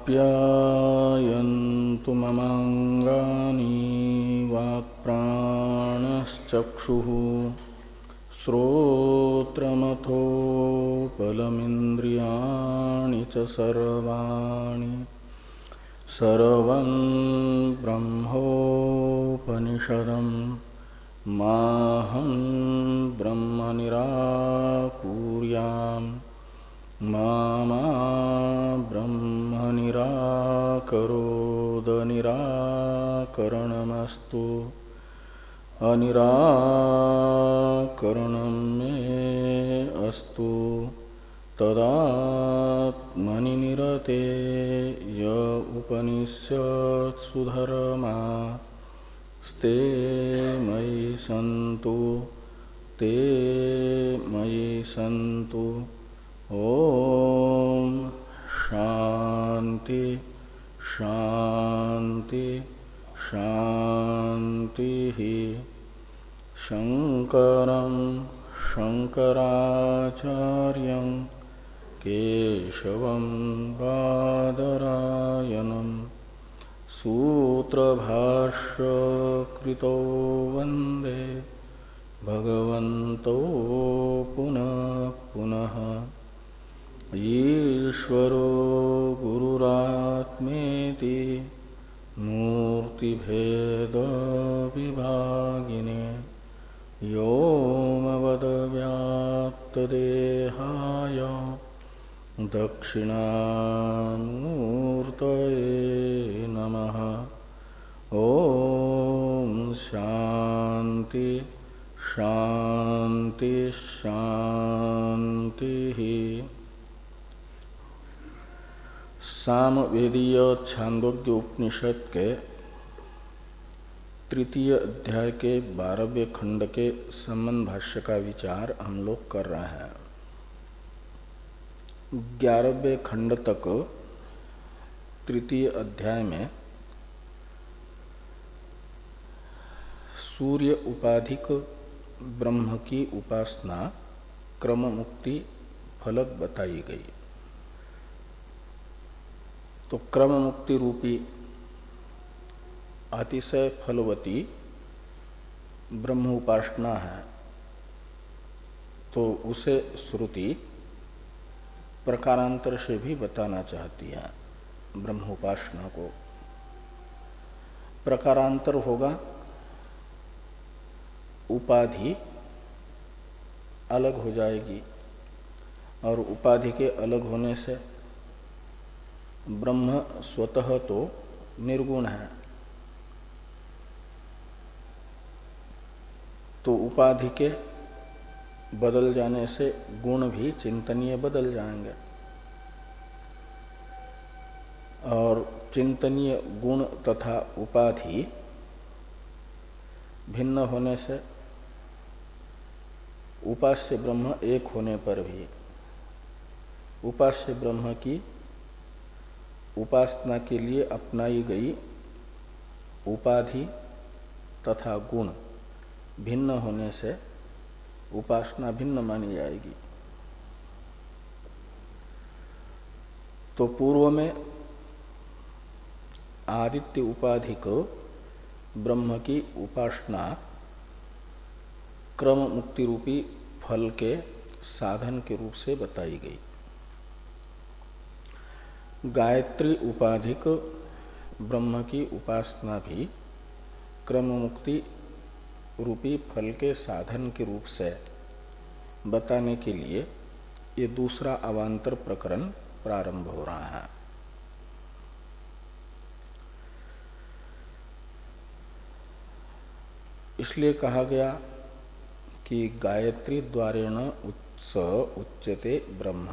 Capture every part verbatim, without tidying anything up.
आप्यायन्तु ममाङ्गानि वाक्प्राणश्चक्षुः श्रोत्रमथो बलमिन्द्रियाणि च सर्वाणि सर्वं ब्रह्मोपनिषदं माहं ब्रह्म निराकुर्याम् मा मा ब्रह्म निराकरोद निराकरणमस्तु अनिराकरणं मे अस्तु तदात्मनि निरते य उपनिषत्सु धर्मा स्ते मयि सन्तु ते मयि सन्तु। ओम शांति शांति शांति ही। शंकरं शंकराचार्यं केशवं बादरायणं सूत्रभाष्य कृतो वंदे भगवन्तो पुनः पुनः। ईश्वरो गुरुरात्मेति मूर्तिभेद विभागिने व्योमवद्व्याप्तदेहाय दक्षिणामूर्तये नमः। ओम शांति शांति शांति ही। सामवेदीय छांदोग्य उपनिषद के तृतीय अध्याय के बारहवें खंड के संबंध भाष्य का विचार हम लोग कर रहे हैं। ग्यारहवें खंड तक तृतीय अध्याय में सूर्य उपाधिक ब्रह्म की उपासना क्रम मुक्ति फलक बताई गई। तो क्रम मुक्ति रूपी अतिशय फलवती ब्रह्म उपासना है, तो उसे श्रुति प्रकारांतर से भी बताना चाहती है। ब्रह्म उपासना को प्रकारांतर होगा, उपाधि अलग हो जाएगी और उपाधि के अलग होने से ब्रह्म स्वतः तो निर्गुण है, तो उपाधि के बदल जाने से गुण भी चिंतनीय बदल जाएंगे और चिंतनीय गुण तथा उपाधि भिन्न होने से उपास्य ब्रह्म एक होने पर भी उपास्य ब्रह्म की उपासना के लिए अपनाई गई उपाधि तथा गुण भिन्न होने से उपासना भिन्न मानी जाएगी। तो पूर्व में आदित्य उपाधि को ब्रह्म की उपासना क्रम मुक्ति रूपी फल के साधन के रूप से बताई गई। गायत्री उपाधिक ब्रह्म की उपासना भी क्रम मुक्ति रूपी फल के साधन के रूप से बताने के लिए ये दूसरा अवांतर प्रकरण प्रारंभ हो रहा है। इसलिए कहा गया कि गायत्री द्वारेण उत्स उच्यते ब्रह्म।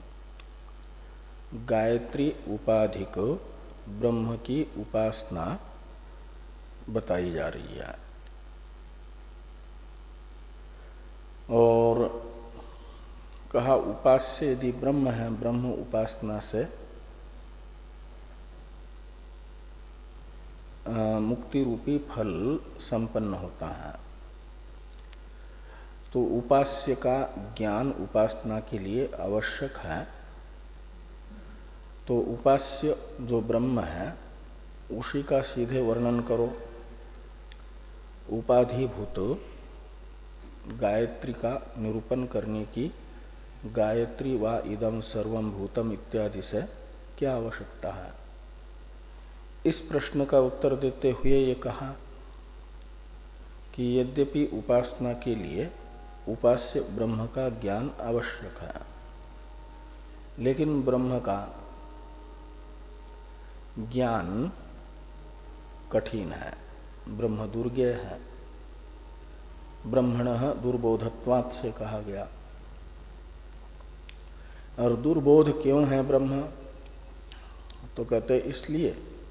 गायत्री उपाधिक ब्रह्म की उपासना बताई जा रही है और कहा उपास्य यदि ब्रह्म है, ब्रह्म उपासना से मुक्ति रूपी फल संपन्न होता है। तो उपास्य का ज्ञान उपासना के लिए आवश्यक है तो उपास्य जो ब्रह्म है उसी का सीधे वर्णन करो। उपाधिभूत गायत्री का निरूपण करने की गायत्री वा इदम सर्वम भूतम इत्यादि से क्या आवश्यकता है। इस प्रश्न का उत्तर देते हुए ये कहा कि यद्यपि उपासना के लिए उपास्य ब्रह्म का ज्ञान आवश्यक है, लेकिन ब्रह्म का ज्ञान कठिन है, ब्रह्म दुर्ज्ञेय है। ब्रह्मणः दुर्बोधत्वात् से कहा गया। और दुर्बोध क्यों है ब्रह्म, तो कहते इसलिए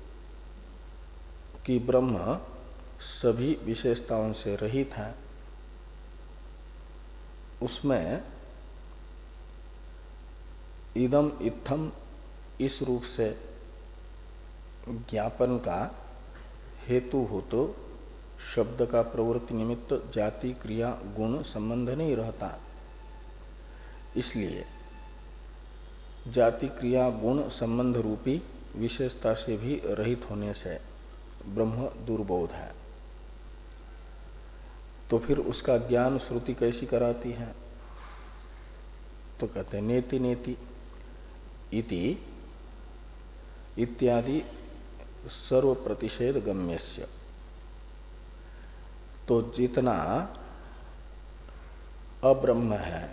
कि ब्रह्म सभी विशेषताओं से रहित है। उसमें इदम इत्थम इस रूप से ज्ञापन का हेतु हो तो शब्द का प्रवृत्ति निमित्त जाति क्रिया गुण संबंध नहीं रहता। इसलिए जाति क्रिया गुण संबंध रूपी विशेषता से भी रहित होने से ब्रह्म दुर्बोध है। तो फिर उसका ज्ञान श्रुति कैसी कराती है, तो कहते हैं नेति नेति इति इत्यादि सर्व प्रतिषेध गम्यस्य। तो जितना अब्रह्म है,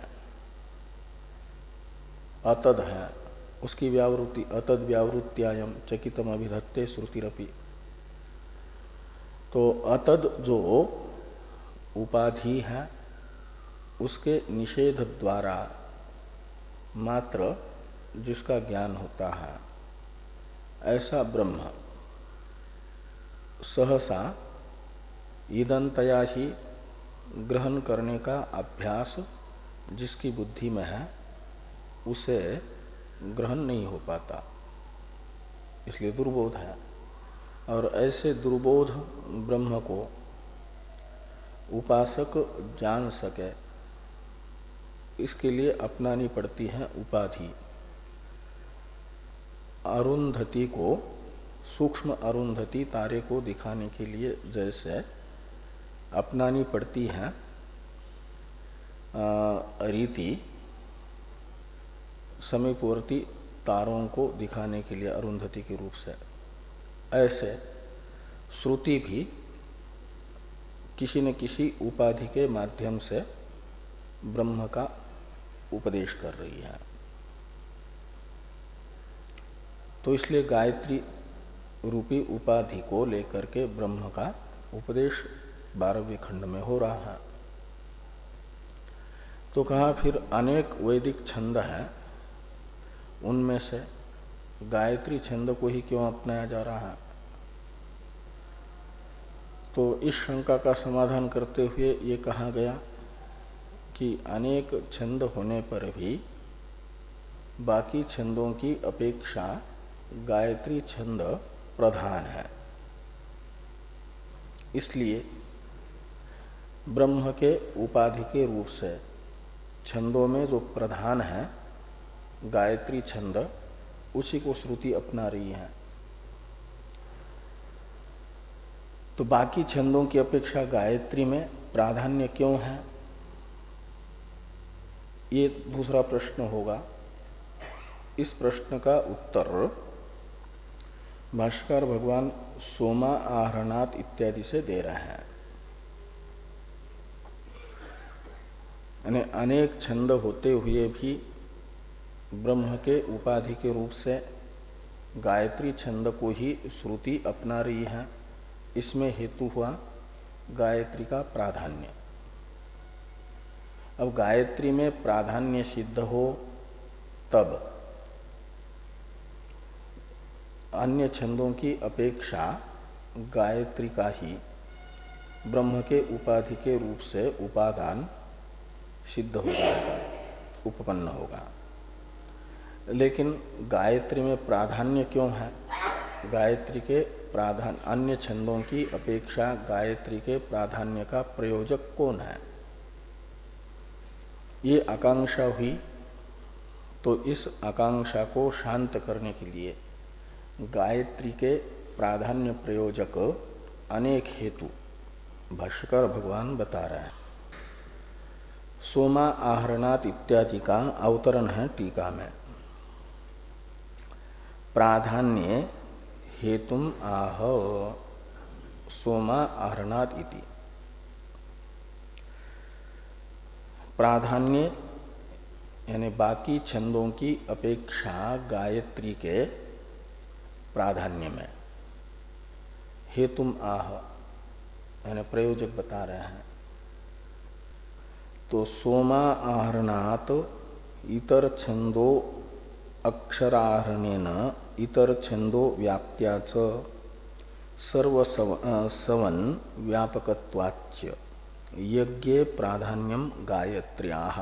अतद है, उसकी व्यावृत्ति अतद व्यावृत्त्यायम चकितम अभिधत्ते श्रुतिरपि। तो अतद जो उपाधि है उसके निषेध द्वारा मात्र जिसका ज्ञान होता है, ऐसा ब्रह्म सहसा ईदंतया ही ग्रहण करने का अभ्यास जिसकी बुद्धि में है उसे ग्रहण नहीं हो पाता, इसलिए दुर्बोध है। और ऐसे दुर्बोध ब्रह्म को उपासक जान सके, इसके लिए अपनानी पड़ती है उपाधि। अरुंधति को, सूक्ष्म अरुंधति तारे को दिखाने के लिए जैसे अपनानी पड़ती है रीति समीपवर्ती तारों को दिखाने के लिए अरुंधति के रूप से, ऐसे श्रुति भी किसी न किसी उपाधि के माध्यम से ब्रह्म का उपदेश कर रही है। तो इसलिए गायत्री रूपी उपाधि को लेकर के ब्रह्म का उपदेश बारहवें खंड में हो रहा है। तो कहा फिर अनेक वैदिक छंद हैं, उनमें से गायत्री छंद को ही क्यों अपनाया जा रहा है। तो इस शंका का समाधान करते हुए ये कहा गया कि अनेक छंद होने पर भी बाकी छंदों की अपेक्षा गायत्री छंद प्रधान है। इसलिए ब्रह्म के उपाधि के रूप से छंदों में जो प्रधान है गायत्री छंद, उसी को श्रुति अपना रही है। तो बाकी छंदों की अपेक्षा गायत्री में प्राधान्य क्यों है, ये दूसरा प्रश्न होगा। इस प्रश्न का उत्तर भाष्यकार भगवान सोमा आहरणात् इत्यादि से दे रहे हैं। यानी अनेक छंद होते हुए भी ब्रह्म के उपाधि के रूप से गायत्री छंद को ही श्रुति अपना रही है। इसमें हेतु हुआ गायत्री का प्राधान्य। अब गायत्री में प्राधान्य सिद्ध हो तब अन्य छंदों की अपेक्षा गायत्री का ही ब्रह्म के उपाधि के रूप से उपादान सिद्ध हो जाएगा, उपपन्न होगा। लेकिन गायत्री में प्राधान्य क्यों है, गायत्री के प्राधान्य अन्य छंदों की अपेक्षा गायत्री के प्राधान्य का प्रयोजक कौन है, ये आकांक्षा हुई तो इस आकांक्षा को शांत करने के लिए गायत्री के प्राधान्य प्रयोजक अनेक हेतु भाष्यकार भगवान बता रहे हैं। सोमा आहरणात इत्यादि का अवतरण है टीका में। प्राधान्य हेतुम आह सोमा आहरणात इति। प्राधान्य यानी बाकी छंदों की अपेक्षा गायत्री के प्राधान्य में, हेतुम आह यानी प्रयोजक बता रहे हैं। तो सोमा आहरणात इतर छंदो अक्षराहरणेन इतर छंदो व्याप्त्याच सर्व सवन व्यापकत्वाच्च यज्ञे प्राधान्यम गायत्र्याः।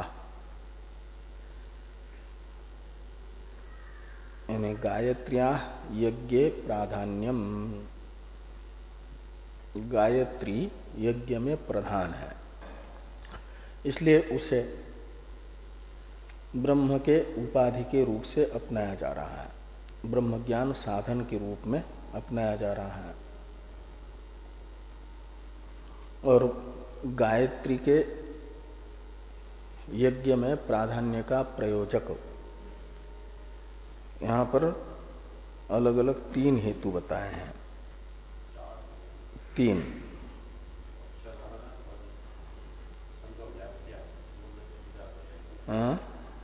यानी गायत्र्या यज्ञे प्राधान्यम, गायत्री यज्ञ में प्रधान है, इसलिए उसे ब्रह्म के उपाधि के रूप से अपनाया जा रहा है, ब्रह्म ज्ञान साधन के रूप में अपनाया जा रहा है। और गायत्री के यज्ञ में प्राधान्य का प्रयोजक यहाँ पर अलग अलग तीन हेतु बताए हैं। तीन हाँ?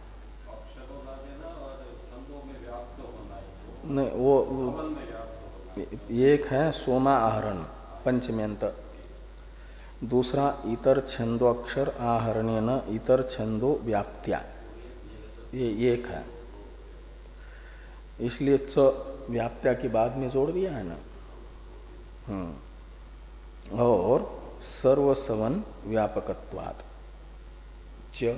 नहीं, वो, वो एक है सोमा आहरण पंचम्यंत, दूसरा इतर छंदो अक्षर आहरणे न इतर छंदो व्याप्त्या, ये एक है। इसलिए च व्याप्त्या के बाद में जोड़ दिया है ना। हम्म और सर्वसवन व्यापकत्वात् च,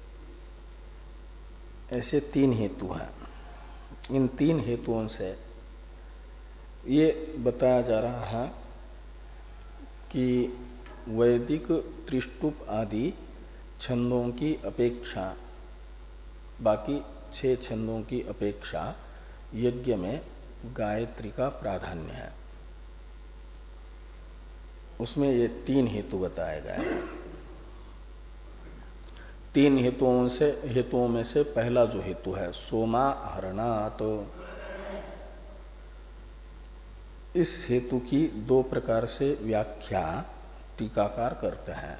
ऐसे तीन हेतु हैं। इन तीन हेतुओं से ये बताया जा रहा है कि वैदिक त्रिष्टुप आदि छंदों की अपेक्षा, बाकी छह छंदों की अपेक्षा यज्ञ में गायत्री का प्राधान्य है। उसमें ये तीन हेतु बताए गए हैं। तीन हेतुओं से हेतुओं में से पहला जो हेतु है सोमा आहरणात्, तो इस हेतु की दो प्रकार से व्याख्या टीकाकार करते हैं।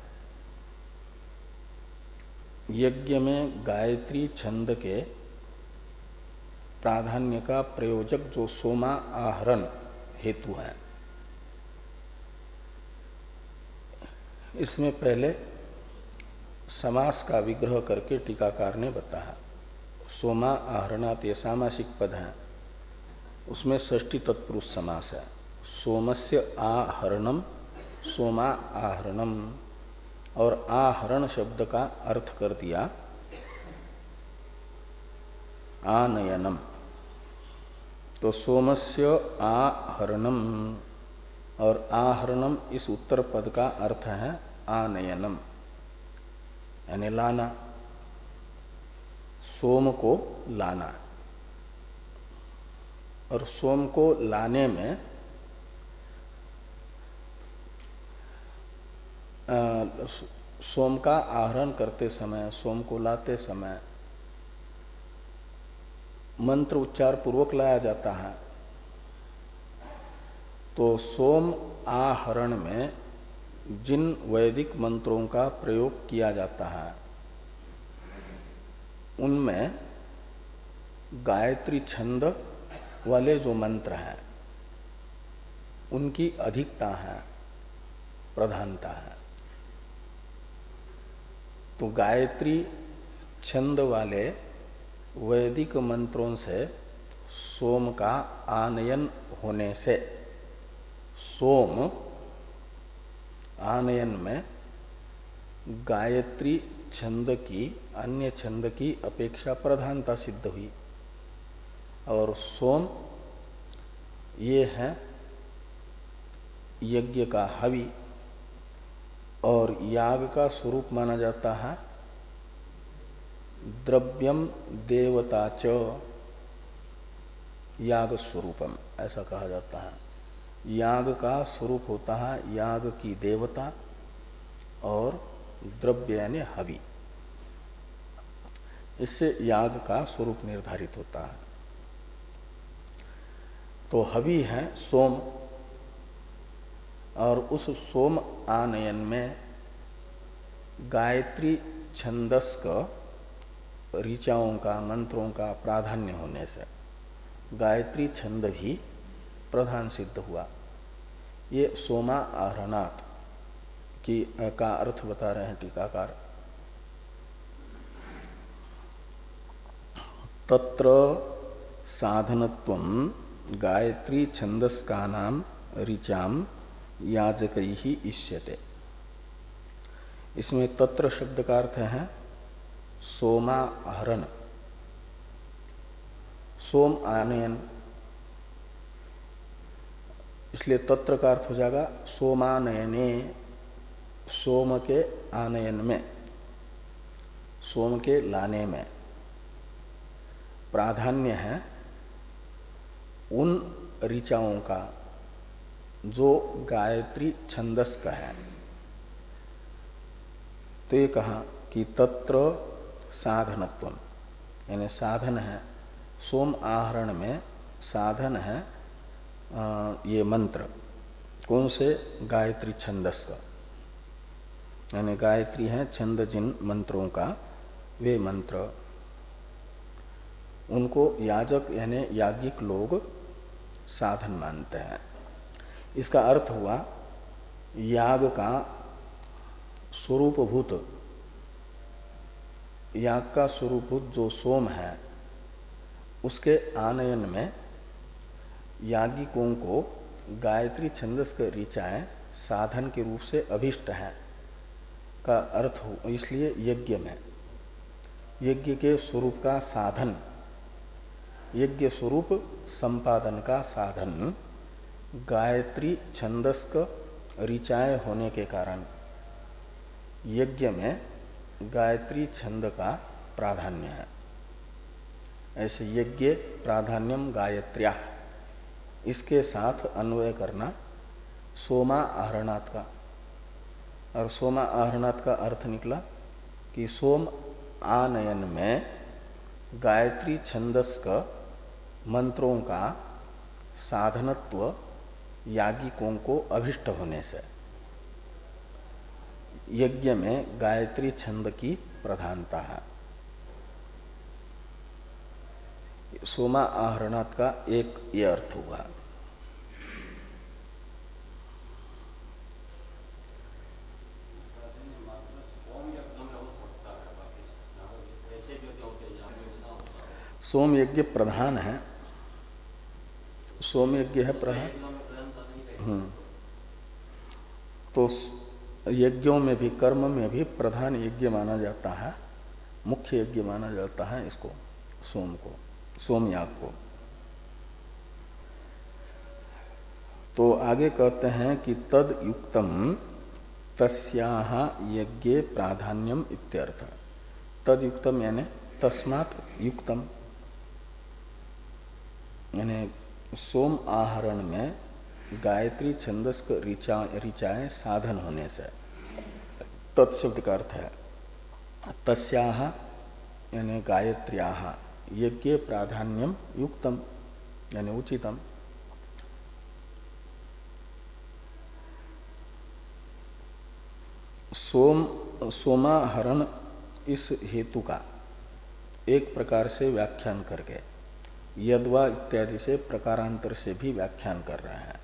यज्ञ में गायत्री छंद के प्राधान्य का प्रयोजक जो सोमा आहरण हेतु है, इसमें पहले समास का विग्रह करके टीकाकार ने बताया। सोमा आहरणात् ये सामासिक पद है, उसमें षष्ठी तत्पुरुष समास है। सोमस्य आहरणम सोमा आहरणम, और आहरण शब्द का अर्थ कर दिया आनयनम। तो सोमस्य आहरणम और आहरणम इस उत्तर पद का अर्थ है आनयनम, यानी लाना, सोम को लाना। और सोम को लाने में आ, सोम का आहरण करते समय, सोम को लाते समय मंत्र उच्चार पूर्वक लाया जाता है। तो सोम आहरण में जिन वैदिक मंत्रों का प्रयोग किया जाता है उनमें गायत्री छंद वाले जो मंत्र हैं उनकी अधिकता है, प्रधानता है। तो गायत्री छंद वाले वैदिक मंत्रों से सोम का आनयन होने से सोम आनयन में गायत्री छंद की अन्य छंद की अपेक्षा प्रधानता सिद्ध हुई। और सोम ये है यज्ञ का हवि, और याग का स्वरूप माना जाता है द्रव्यम देवता च याग स्वरूपम, ऐसा कहा जाता है। याग का स्वरूप होता है याग की देवता और द्रव्य यानी हवि। इससे याग का स्वरूप निर्धारित होता है। तो हवि है सोम, और उस सोम आनयन में गायत्री छंदस का ऋचाओं का मंत्रों का प्राधान्य होने से गायत्री छंद भी प्रधान सिद्ध हुआ। ये सोमा आहरणात् की का अर्थ बता रहे हैं टीकाकार। तत्र साधनत्वं गायत्री छंदस का नाम ऋचाम याजकैहि इष्यते। इसमें तत्र शब्द का अर्थ है सोमाहरण, सोम आनयन, इसलिए तत्र का अर्थ हो जाएगा सोमानयने, सोम के आनयन में, सोम के लाने में। प्राधान्य है उन ऋचाओं का जो गायत्री छंदस का है। तो ये कहा कि तत्र साधनत्वम, यानी साधन है सोम आहरण में, साधन है आ, ये मंत्र कौन से, गायत्री छंदस का, यानी गायत्री है छंद जिन मंत्रों का, वे मंत्र उनको याजक यानी याज्ञिक लोग साधन मानते हैं। इसका अर्थ हुआ याग का स्वरूपभूत, याग का स्वरूपभूत जो सोम है उसके आनयन में याज्ञिकों को गायत्री छंदस के ऋचाएं साधन के रूप से अभिष्ट है का अर्थ हो। इसलिए यज्ञ में, यज्ञ के स्वरूप का साधन, यज्ञ स्वरूप संपादन का साधन गायत्री छंदस का ऋचाएं होने के कारण यज्ञ में गायत्री छंद का प्राधान्य है। ऐसे यज्ञ प्राधान्यम गायत्र्या, इसके साथ अन्वय करना सोमा आहरणात् का। और सोमा आहरणात् का अर्थ निकला कि सोम आनयन में गायत्री छंदस का मंत्रों का साधनत्व याज्ञिकों को अभिष्ट होने से यज्ञ में गायत्री छंद की प्रधानता है। सोमा आहरणात् का एक ये अर्थ हुआ। सोम यज्ञ प्रधान है, सोम यज्ञ है प्रधान। हम्म तो यज्ञों में भी, कर्म में भी प्रधान यज्ञ माना जाता है, मुख्य यज्ञ माना जाता है इसको, सोम को, सोम याग को। तो आगे कहते हैं कि तद युक्तम तस्याह यज्ञे प्राधान्यम इत्यर्थ। तद युक्तम यानी तस्मात् युक्तम, यानी सोम आहरण में गायत्री छंदस का ऋचा ऋचाएं साधन होने से तत्शब्द का अर्थ है तस्याह यानी गायत्र्याह यज्ञ प्राधान्यम युक्तम यानी उचितम। सोम सोमाहरण इस हेतु का एक प्रकार से व्याख्यान करके यद्वा इत्यादि से प्रकारांतर से भी व्याख्यान कर रहे हैं।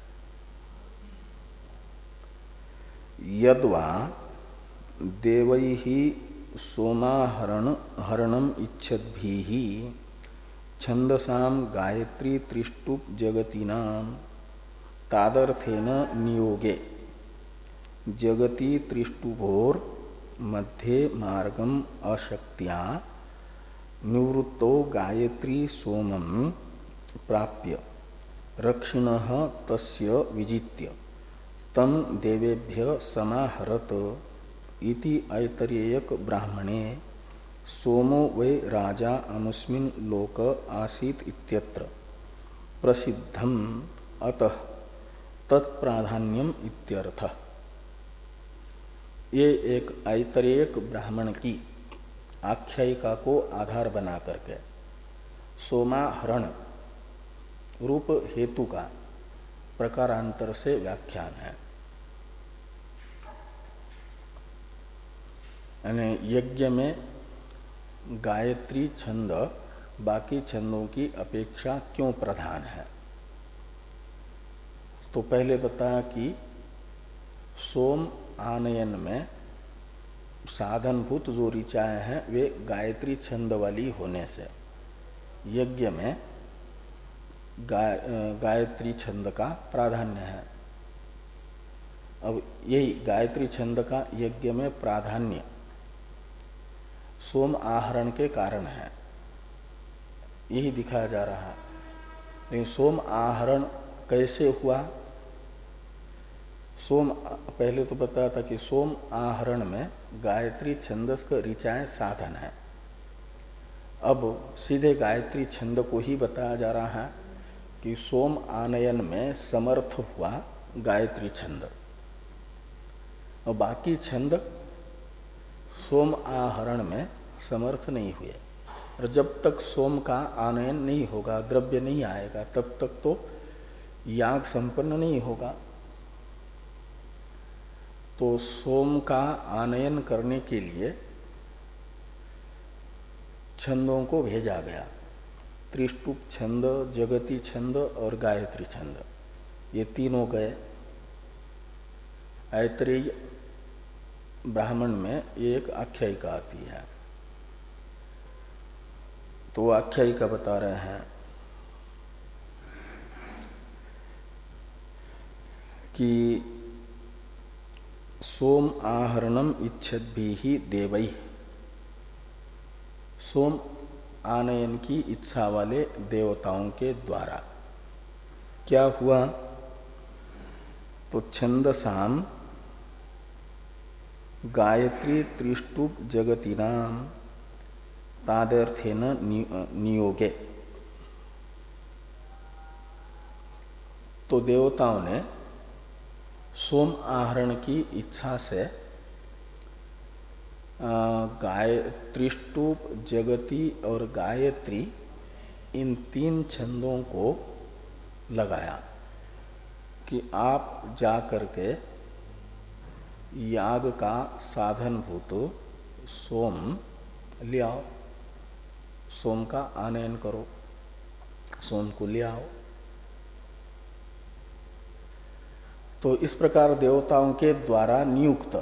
यद्वा देवैहि सोमाहरण हरणम इच्छद्भिहि छंदसाम गायत्री त्रिष्टुप जगतीनाम तादर्थेन नियोगे जगति त्रिष्टुभोर मध्ये मार्गम अशक्त्या निवृत्तो गायत्री सोमं प्राप्य रक्षिणः तस्य विजित्य तम देवेभ्य समाहरत इति ऐतरेयक ब्राह्मणे सोमो वै राजा अमुस्मिन् लोक आसीत इत्यत्र प्रसिद्धम अतः तत्प्राधान्यम इत्यर्थ। ये एक ऐतरेयक ब्राह्मण की आख्यायिका को आधार बना करके सोमाहरण रूप हेतु का प्रकारांतर से व्याख्यान है। यानी यज्ञ में गायत्री छंद बाकी छंदों की अपेक्षा क्यों प्रधान है। तो पहले बताया कि सोम आनयन में साधनभूत जो ऋचाएं हैं वे गायत्री छंद वाली होने से यज्ञ में गाय, गायत्री छंद का प्राधान्य है। अब यही गायत्री छंद का यज्ञ में प्राधान्य सोम आहरण के कारण है, यही दिखाया जा रहा है। लेकिन सोम आहरण कैसे हुआ। सोम पहले तो बताया था कि सोम आहरण में गायत्री छंदस का ऋचाएं साधन है। अब सीधे गायत्री छंद को ही बताया जा रहा है कि सोम आनयन में समर्थ हुआ गायत्री छंद और बाकी छंद सोम आहरण में समर्थ नहीं हुए। और जब तक सोम का आनयन नहीं होगा, द्रव्य नहीं आएगा, तब तक तो याग संपन्न नहीं होगा। तो सोम का आनयन करने के लिए छंदों को भेजा गया। त्रिष्टुप छंद, जगती छंद और गायत्री छंद, ये तीनों गए। ऐतरेय ब्राह्मण में एक आख्यायिका आती है, तो आख्यायिका बता रहे हैं कि सोम आहरणम इच्छद्भिः देवैः, सोम आनयन की इच्छा वाले देवताओं के द्वारा क्या हुआ। तो छंदसाम गायत्री त्रिष्टुप जगतीनाम तादर्थेन नियोगे। तो देवताओं ने सोम आहरण की इच्छा से गाय त्रिष्टुप, जगती और गायत्री इन तीन छंदों को लगाया कि आप जा करके याग का साधनभूत सोम ले आओ, सोम का आनयन करो, सोम को ले आओ। तो इस प्रकार देवताओं के द्वारा नियुक्त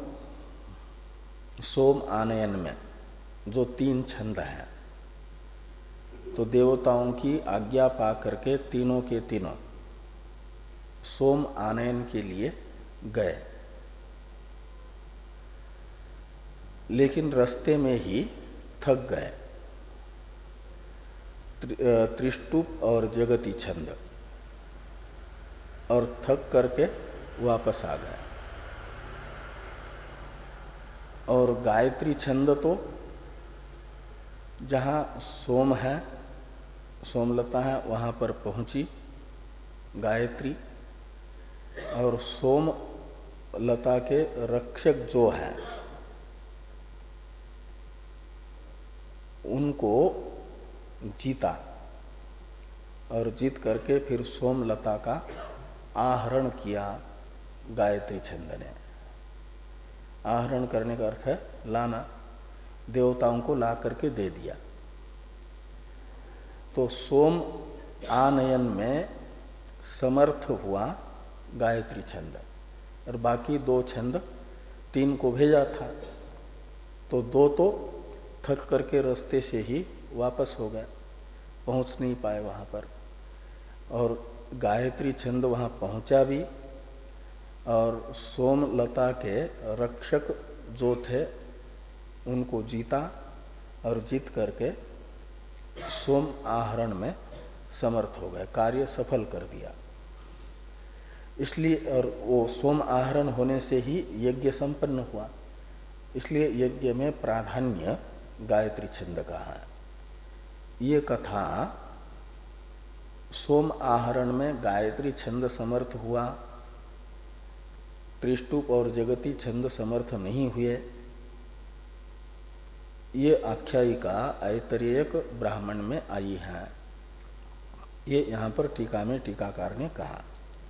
सोम आनयन में जो तीन छंद हैं, तो देवताओं की आज्ञा पा करके तीनों के तीनों सोम आनयन के लिए गए। लेकिन रास्ते में ही थक गए। त्रिष्टुप और जगती छंद, और थक करके वापस आ गए। और गायत्री छंद तो जहाँ सोम है, सोमलता है, वहां पर पहुंची गायत्री, और सोम लता के रक्षक जो है उनको जीता, और जीत करके फिर सोमलता का आहरण किया गायत्री छंद ने। आहरण करने का अर्थ है लाना, देवताओं को ला करके दे दिया। तो सोम आनयन में समर्थ हुआ गायत्री छंद, और बाकी दो छंद, तीन को भेजा था तो दो तो थक करके रास्ते से ही वापस हो गए, पहुंच नहीं पाए वहां पर। और गायत्री छंद वहां पहुंचा भी, और सोमलता के रक्षक जो थे उनको जीता, और जीत करके सोम आहरण में समर्थ हो गए, कार्य सफल कर दिया। इसलिए, और वो सोम आहरण होने से ही यज्ञ संपन्न हुआ, इसलिए यज्ञ में प्राधान्य गायत्री छंद का है। ये कथा सोम आहरण में गायत्री छंद समर्थ हुआ, त्रिष्टुप और जगती छंद समर्थ नहीं हुए, ये आख्यायिका ऐतरेयक ब्राह्मण में आई है। ये यहाँ पर टीका में टीकाकार ने कहा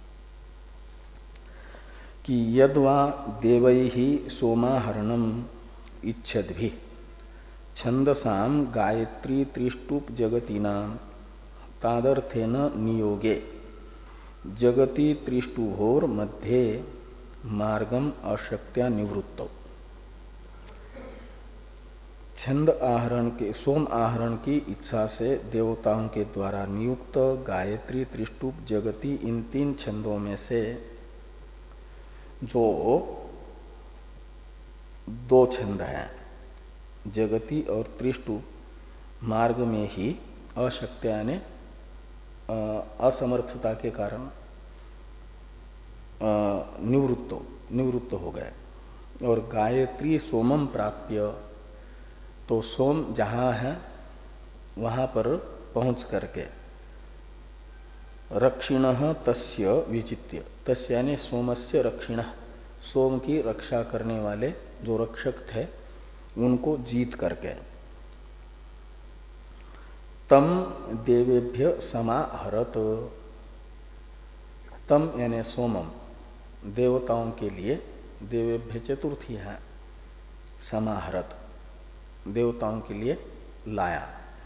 कि यद्वा देवैहि सोमाहरणम इच्छद्भि छंदसाम गायत्री त्रिष्टुप जगतीनाम तादर्थेन नियोगे जगति त्रिष्टुभोर मध्ये मार्गम अशक्त्या निवृत्तौ। छंद आहरण के सोम आहरण की इच्छा से देवताओं के द्वारा नियुक्त गायत्री त्रिष्टुप जगति इन तीन छंदों में से जो दो छंद हैं जगति और त्रिष्टुप मार्ग में ही अशक्त्या ने असमर्थता के कारण निवृत्त निवृत्त हो गए। और गायत्री सोमम प्राप्य, तो सोम जहाँ है वहाँ पर पहुँच करके रक्षिणः तस्य विचित्य, तस्य यानी सोमस्य रक्षिणः, सोम की रक्षा करने वाले जो रक्षक थे उनको जीत करके तम देवेभ्य समाहरत, तम यानी सोमम देवताओं के लिए, देवेभ्य चतुर्थी है, समाहरत देवताओं के लिए लाया।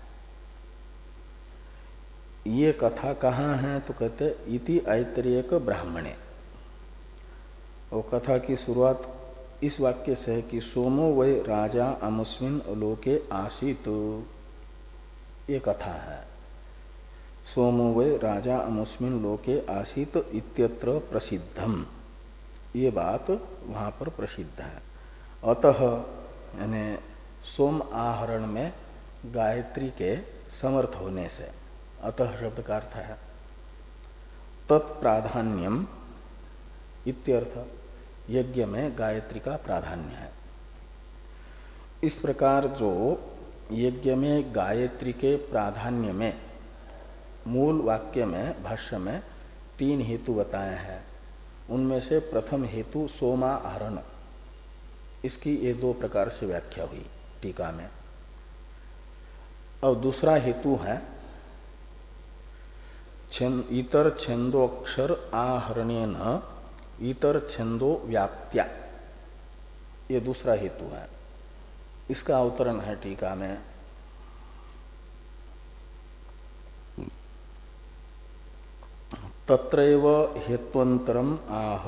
ये कथा कहाँ है तो कहते इति ऐतरेयक ब्राह्मणे। और कथा की शुरुआत इस वाक्य से है कि सोमो वै राजा अमुस्मिन लोके आसीत, ये कथा है। सोमो वै राजा अमुस्मिन लोके आसीत इत्यत्र प्रसिद्धम, ये बात वहाँ पर प्रसिद्ध है। अतः यानी सोम आहरण में गायत्री के समर्थ होने से, अतः शब्द का अर्थ है तत्प्राधान्यम इत्यर्थ, यज्ञ में गायत्री का प्राधान्य है। इस प्रकार जो यज्ञ में गायत्री के प्राधान्य में मूल वाक्य में भाष्य में तीन हेतु बताए हैं, उनमें से प्रथम हेतु सोमाहरण, इसकी ये दो प्रकार से व्याख्या हुई टीका में। और दूसरा हेतु है इतर छंदोक्षर आहरणेन इतर छंदो व्याप्त्या, ये दूसरा हेतु है। इसका अवतरण है टीका में तत्रैव हेत्वंतरम आह,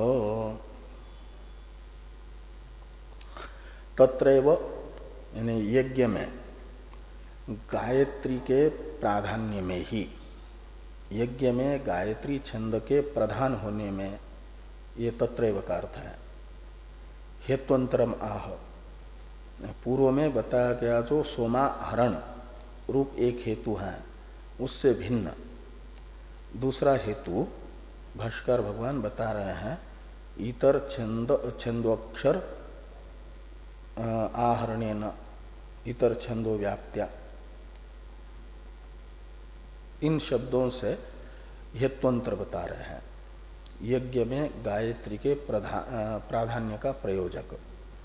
तत्रैव यानी यज्ञ में गायत्री के प्राधान्य में ही, यज्ञ में गायत्री छंद के प्रधान होने में, ये तत्रैव का अर्थ है। हेत्वंतरम आह, पूर्व में बताया गया जो सोमाहरण रूप एक हेतु है उससे भिन्न दूसरा हेतु भाष्कर भगवान बता रहे हैं इतर छंद छंदोक्षर आहरणेन इतर छंदो व्याप्त्या, इन शब्दों से हेत्वंतर बता रहे हैं यज्ञ में गायत्री के प्राधान्य का प्रयोजक।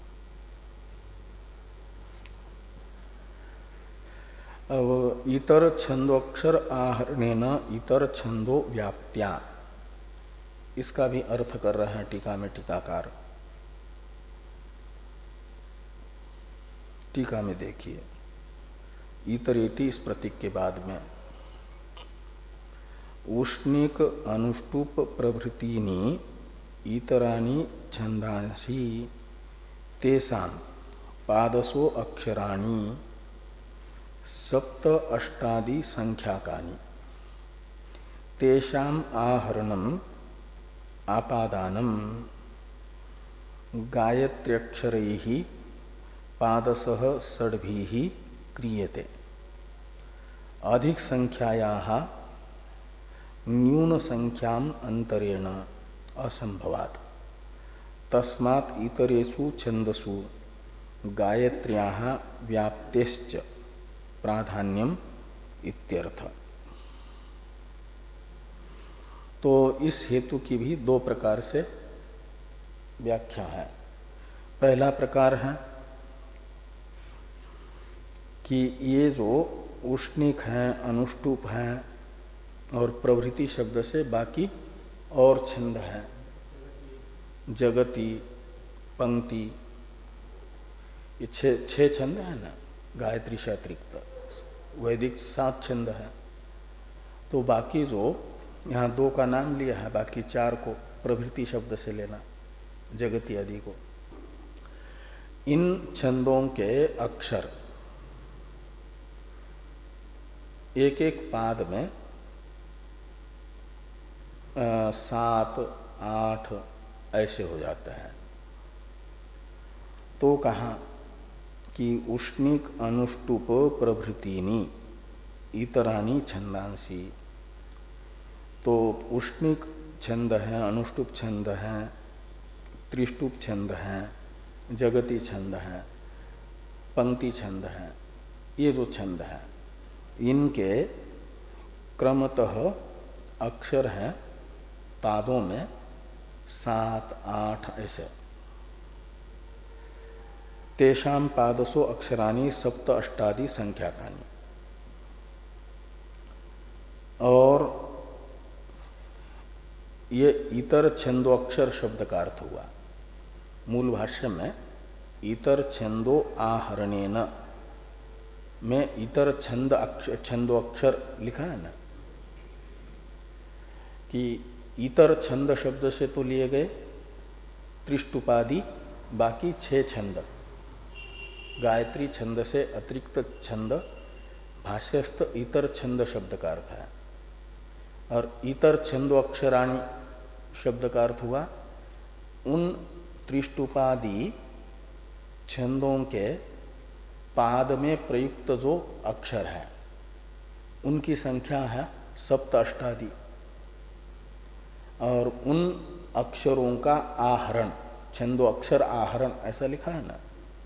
अब इतर छंदोक्षर आहरणेन इतर छंदो व्याप्त्या, इसका भी अर्थ कर रहे हैं टीका में टीकाकार। टीका में देखिए इतरेति इस प्रतीक के बाद में उष्णिक अनुष्टुप प्रभृतिनी इतरानी छंदांसी तेषां पादसो अक्षराणि सप्त अष्टादि संख्याकानि तेषां आहरणम आपादानम गायत्र्यक्षरैः पादसः षड्भिः क्रियते अधिक संख्यायाः न्यून संख्याम अंतरेण असंभवात् तस्मात् इतरेषु छंदसु गायत्र्याः व्याप्तेश्च प्राधान्यम इत्यर्थ। तो इस हेतु की भी दो प्रकार से व्याख्या है। पहला प्रकार है कि ये जो उष्णिक हैं, अनुष्टुप हैं और प्रभृति शब्द से बाकी और छंद हैं, जगति, पंक्ति, ये छह छह छंद है ना गायत्री से अतिरिक्त, वैदिक सात छंद है। तो बाकी जो यहाँ दो का नाम लिया है, बाकी चार को प्रभृति शब्द से लेना, जगति आदि को। इन छंदों के अक्षर एक एक पाद में आ, सात आठ ऐसे हो जाते हैं। तो कहा कि उष्णिक अनुष्टुप प्रभृतिनी इतरानी छंदांसी। तो उष्णिक छंद है, अनुष्टुप छंद है, त्रिष्टुप छंद है, जगति छंद है, पंक्ति छंद है, ये जो छंद है इनके क्रमतः अक्षर हैं पादों में सात आठ ऐसे। तेषाम पादसो अक्षराणि सप्त अष्टादि संख्याकानि। और ये इतर छंदो अक्षर शब्द का अर्थ हुआ। मूल भाष्य में इतर छंदो आहरणेन में इतर छंद अक्षर, छंदो अक्षर लिखा है ना, कि इतर छंद शब्द से तो लिए गए त्रिष्टुपादि बाकी छह छंद, गायत्री छंद से अतिरिक्त छंद भाष्यस्थ इतर छंद शब्द का अर्थ है। और इतर छंदो अक्षराणि शब्द का अर्थ हुआ उन त्रिष्टुपादि छंदों के पाद में प्रयुक्त जो अक्षर है उनकी संख्या है सप्त अष्टादि। और उन अक्षरों का आहरण, छंदो अक्षर आहरण ऐसा लिखा है ना,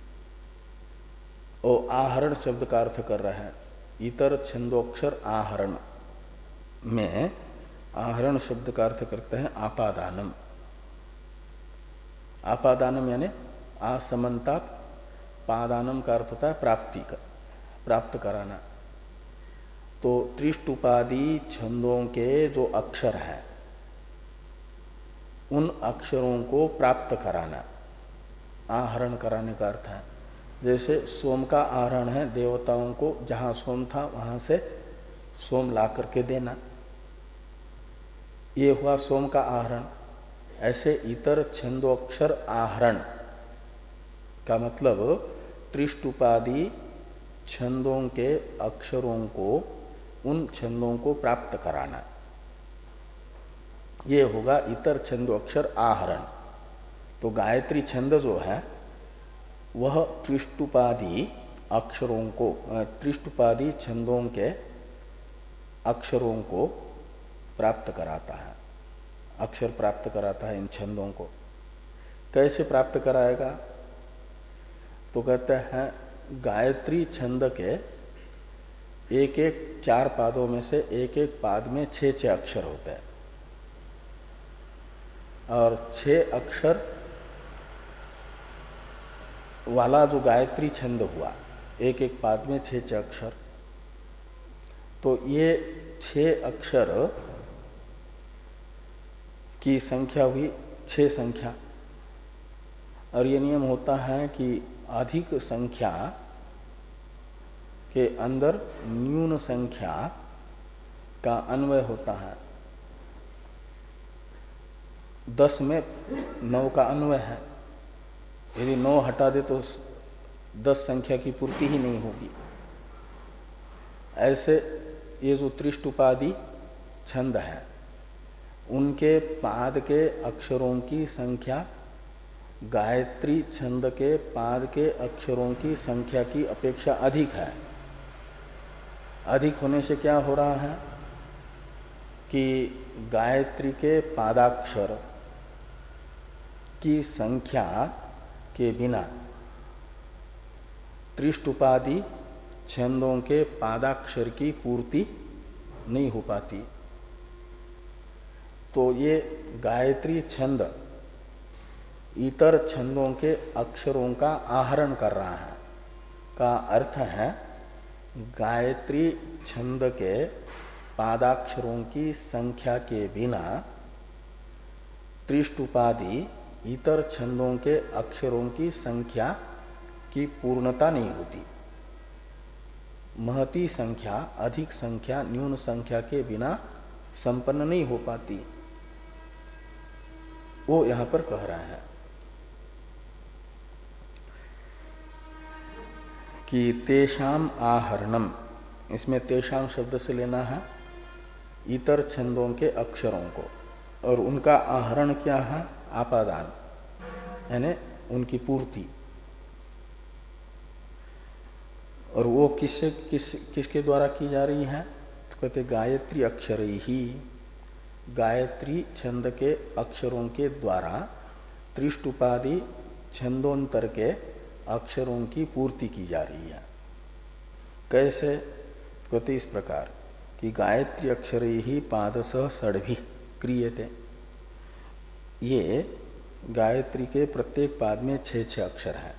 वो आहरण शब्द का अर्थ कर रहा है इतर छंदोक्षर आहरण में। आहरण शब्द का अर्थ करते हैं आपादानम। आपादानम यानी असमन्ता, पादानम का अर्थ होता है प्राप्ति का, प्राप्त कराना। तो त्रिष्टुपादि छंदों के जो अक्षर हैं उन अक्षरों को प्राप्त कराना, आहरण कराने का अर्थ है। जैसे सोम का आहरण है, देवताओं को जहां सोम था वहां से सोम ला करके देना, ये हुआ सोम का आहरण। ऐसे इतर छंदोक्षर आहरण का मतलब त्रिष्टुपादि छंदों के अक्षरों को, उन छंदों को प्राप्त कराना, ये होगा इतर छंदोक्षर आहरण। तो गायत्री छंद जो है वह त्रिष्टुपादि अक्षरों को, त्रिष्टुपादि छंदों के अक्षरों को प्राप्त कराता है, अक्षर प्राप्त कराता है इन छंदों को। कैसे प्राप्त कराएगा? तो कहते हैं गायत्री छंद के एक एक चार पादों में से एक एक पाद में छह छह अक्षर होते हैं, और छह अक्षर वाला जो गायत्री छंद हुआ, एक एक पाद में छह छह अक्षर, तो ये छह अक्षर की संख्या हुई छह संख्या। और ये नियम होता है कि अधिक संख्या के अंदर न्यून संख्या का अन्वय होता है। दस में नौ का अन्वय है, यदि नौ हटा दे तो दस संख्या की पूर्ति ही नहीं होगी। ऐसे ये जो त्रिष्टुपादि छंद है उनके पाद के अक्षरों की संख्या गायत्री छंद के पाद के अक्षरों की संख्या की अपेक्षा अधिक है। अधिक होने से क्या हो रहा है कि गायत्री के पादाक्षर की संख्या के बिना त्रिष्टुपादि छंदों के पादाक्षर की पूर्ति नहीं हो पाती। तो ये गायत्री छंद इतर छंदों के अक्षरों का आहरण कर रहा है, का अर्थ है गायत्री छंद के पादाक्षरों की संख्या के बिना त्रिष्टुपादि इतर छंदों के अक्षरों की संख्या की पूर्णता नहीं होती। महती संख्या अधिक संख्या न्यून संख्या के बिना संपन्न नहीं हो पाती, वो यहां पर कह रहा है कि तेषाम आहरणम, इसमें तेषाम शब्द से लेना है इतर छंदों के अक्षरों को, और उनका आहरण क्या है? आपादान, यानी उनकी पूर्ति। और वो किससे किस किसके द्वारा की जा रही है? तो कहते गायत्री अक्षर ही, गायत्री छंद के अक्षरों के द्वारा त्रिष्टुपादि छंदोंतर के अक्षरों की पूर्ति की जा रही है। कैसे? कहते इस प्रकार कि गायत्री अक्षर ही पादसह षड्भी क्रियते। ये गायत्री के प्रत्येक पाद में छह छह अक्षर हैं,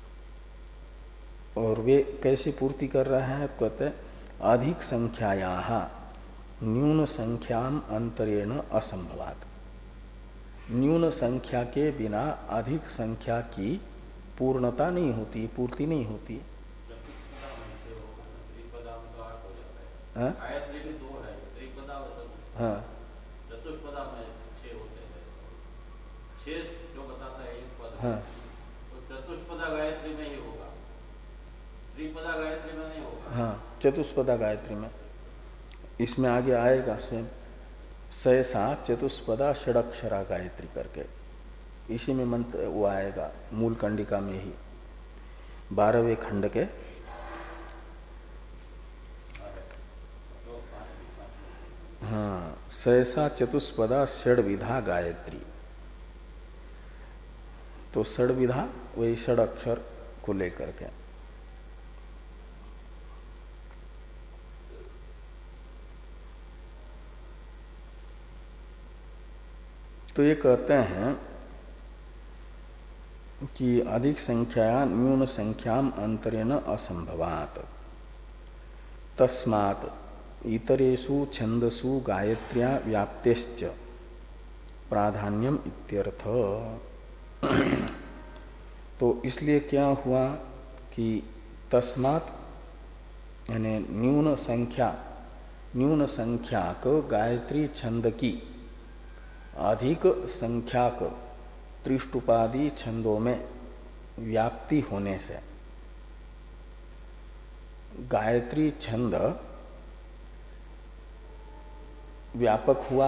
और वे कैसे पूर्ति कर रहे हैं? कहते अधिक संख्यायाः न्यून संख्याम अंतरेण असंभवात्। न्यून संख्या के बिना अधिक संख्या की पूर्णता नहीं होती, पूर्ति नहीं होती। हाँ हाँ हाँ चतुष्पदा गायत्री में ही होगा, त्रिपदा गायत्री में नहीं होगा। हाँ, चतुष्पदा गायत्री में, इसमें आगे आएगा स्वयं सहसा चतुष्पदा षडक्षरा गायत्री करके, इसी में मंत्र वो आएगा मूल कंडिका में ही बारहवें खंड के हाँ सहसा चतुष्पदा षड्विधा गायत्री। तो षड्विधा वही षड अक्षर को लेकर के। तो ये कहते हैं कि अधिक संख्या न्यून संख्याम अंतरेण असंभवात्, तस्मात् इतरेषु छंदसु गायत्र्या व्याप्तेश्च प्राधान्यम इत्यर्थ। तो इसलिए क्या हुआ कि तस्मात् यानी न्यून संख्या न्यून संख्याक गायत्री छंद की अधिक संख्याक त्रिष्टुपादि छंदों में व्याप्ति होने से गायत्री छंद व्यापक हुआ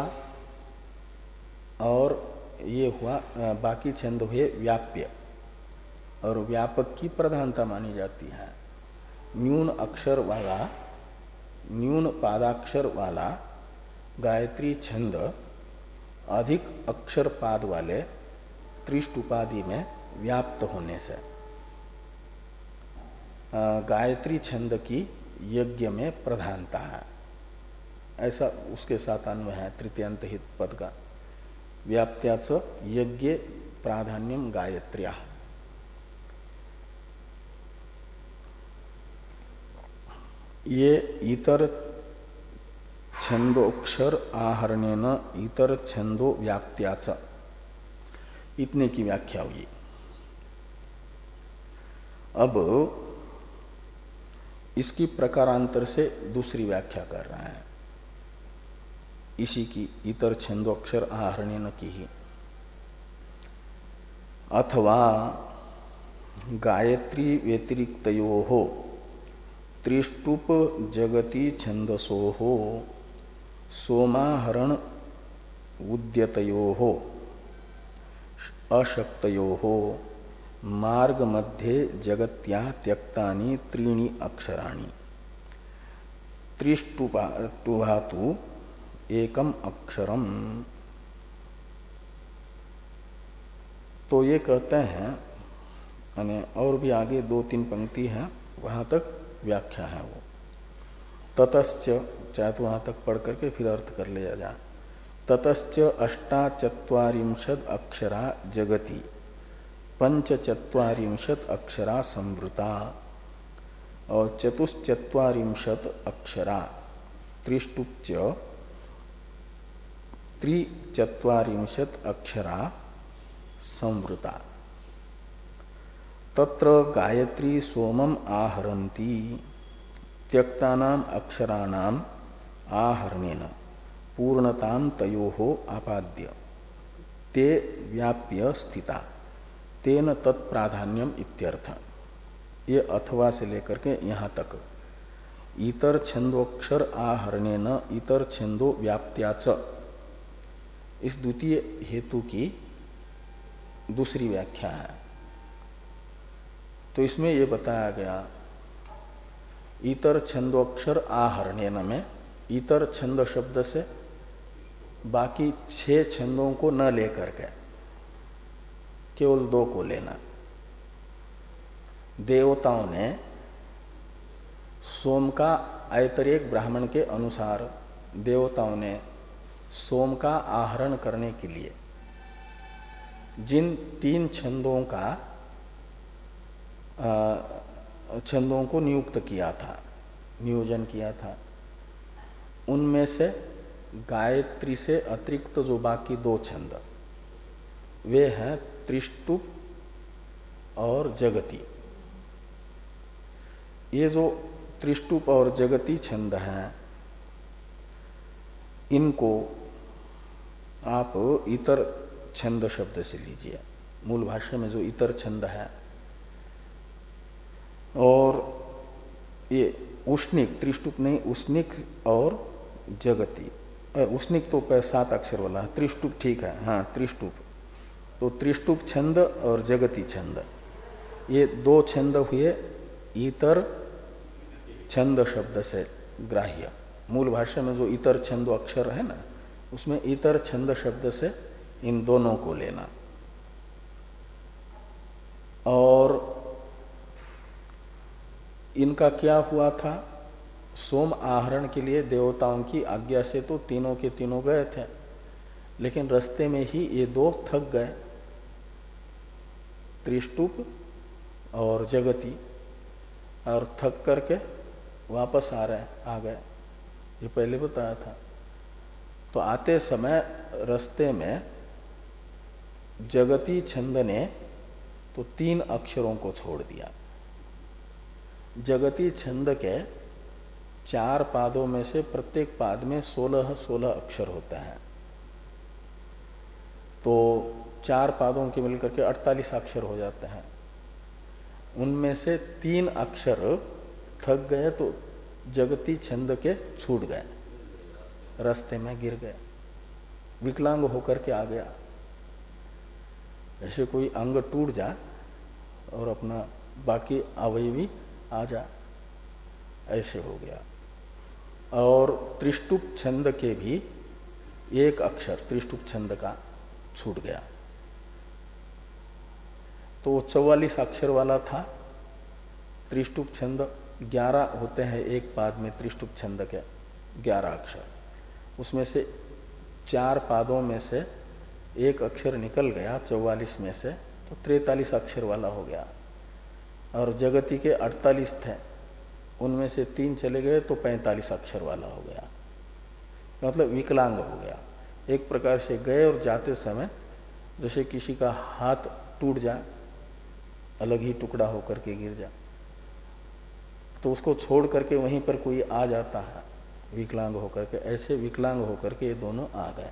और ये हुआ बाकी छंद हुए व्याप्य, और व्यापक की प्रधानता मानी जाती है। न्यून अक्षर वाला न्यून पादाक्षर वाला गायत्री छंद अधिक अक्षर पाद वाले त्रिष्टुपादि में व्याप्त होने से गायत्री छंद की यज्ञ में प्रधानता है, ऐसा उसके साथ अन्वय है तृतीयांत हित पद का। व्याप्त्याच यज्ञ प्राधान्यम गायत्र्या। ये इतर छंदोक्षर आहरणेन इतर छंदो व्याप्त्याच, इतने की व्याख्या हुई। अब इसकी प्रकारांतर से दूसरी व्याख्या कर रहा है, इसी की इतर छंदोक्षर आहरणेन की ही। अथवा गायत्री व्यतिरिक्तयोः त्रिष्टुप जगति छंदसोः सोमाहरण उद्यतयोः अशक्तयोः मार्ग मध्ये जगत्या त्यक्तानि त्रीणि अक्षराणि त्रिष्टुपातु एकम अक्षरम। तो ये कहते हैं यानी और भी आगे दो तीन पंक्ति है, वहां तक व्याख्या है वो। ततश्च, चाहे तो वहां तक पढ़ करके फिर अर्थ कर लिया जाए। ततश्च अष्टाचत्वारिंशद अक्षरा जगति पंचचत्वारिंशत अक्षरा संवृता और चतुश्चत्वारिंशत अक्षरा त्रिष्टुप्च त्रिचत्वारिंशत अक्षरा संवृता। तत्र गायत्री सोमम आहरन्ति त्यक्तानाम अक्षराणाम आहरणेन पूर्णताम तयोहो आपाद्य ते व्याप्य स्थिता तेन तत्प्राधान्यम इत्यर्थ। ये अथवा से लेकर के यहाँ तक इतर छंदोक्षर आहरणेन इतर छंदो व्याप्त्याच, इस द्वितीय हेतु की दूसरी व्याख्या है। तो इसमें ये बताया गया इतर छंदोक्षर आहरणेन में इतर छंद शब्द से बाकी छह छंदों को न लेकर के केवल दो को लेना। देवताओं ने सोम का ऐतरेक ब्राह्मण के अनुसार देवताओं ने सोम का आहरण करने के लिए जिन तीन छंदों का छंदों को नियुक्त किया था, नियोजन किया था, उनमें से गायत्री से अतिरिक्त जो बाकी दो छंद वे हैं त्रिष्टुप और जगती। ये जो त्रिष्टुप और जगती छंद हैं, इनको आप इतर छंद शब्द से लीजिए। मूल भाषा में जो इतर छंद है, और ये उष्णिक, त्रिष्टुप नहीं, उष्णिक और जगती। उष्णिक तो सात अक्षर वाला है, त्रिष्टुप ठीक है, हाँ त्रिष्टुप। तो त्रिष्टुप छंद और जगती छंद, ये दो छंद हुए इतर छंद शब्द से ग्राह्य। मूल भाषा में जो इतर छंद अक्षर है ना, उसमें इतर छंद शब्द से इन दोनों को लेना। और इनका क्या हुआ था, सोम आहरण के लिए देवताओं की आज्ञा से तो तीनों के तीनों गए थे, लेकिन रास्ते में ही ये दो थक गए, त्रिष्टुप और जगती, और थक करके वापस आ रहे आ गए। ये पहले बताया था। तो आते समय रास्ते में जगती छंद ने तो तीन अक्षरों को छोड़ दिया। जगती छंद के चार पादों में से प्रत्येक पाद में सोलह सोलह अक्षर होता है, तो चार पादों के मिलकर के अड़तालीस अक्षर हो जाते हैं। उनमें से तीन अक्षर थक गए तो जगती छंद के छूट गए, रास्ते में गिर गए, विकलांग होकर के आ गया। ऐसे कोई अंग टूट जा और अपना बाकी अवयवी आ जा, ऐसे हो गया। और त्रिष्टुप छंद के भी एक अक्षर त्रिष्टुप छंद का छूट गया, तो चौवालीस अक्षर वाला था। त्रिष्टुप छंद ग्यारह होते हैं एक पाद में, त्रिष्टुप छंद के ग्यारह अक्षर, उसमें से चार पादों में से एक अक्षर निकल गया चौवालीस में से, तो तैतालीस अक्षर वाला हो गया। और जगती के अड़तालीस थे, उनमें से तीन चले गए तो पैंतालीस अक्षर वाला हो गया, मतलब विकलांग हो गया। एक प्रकार से गए और जाते समय जैसे किसी का हाथ टूट जाए, अलग ही टुकड़ा होकर के गिर जाए, तो उसको छोड़ करके वहीं पर कोई आ जाता है विकलांग होकर के, ऐसे विकलांग होकर के ये दोनों आ गए।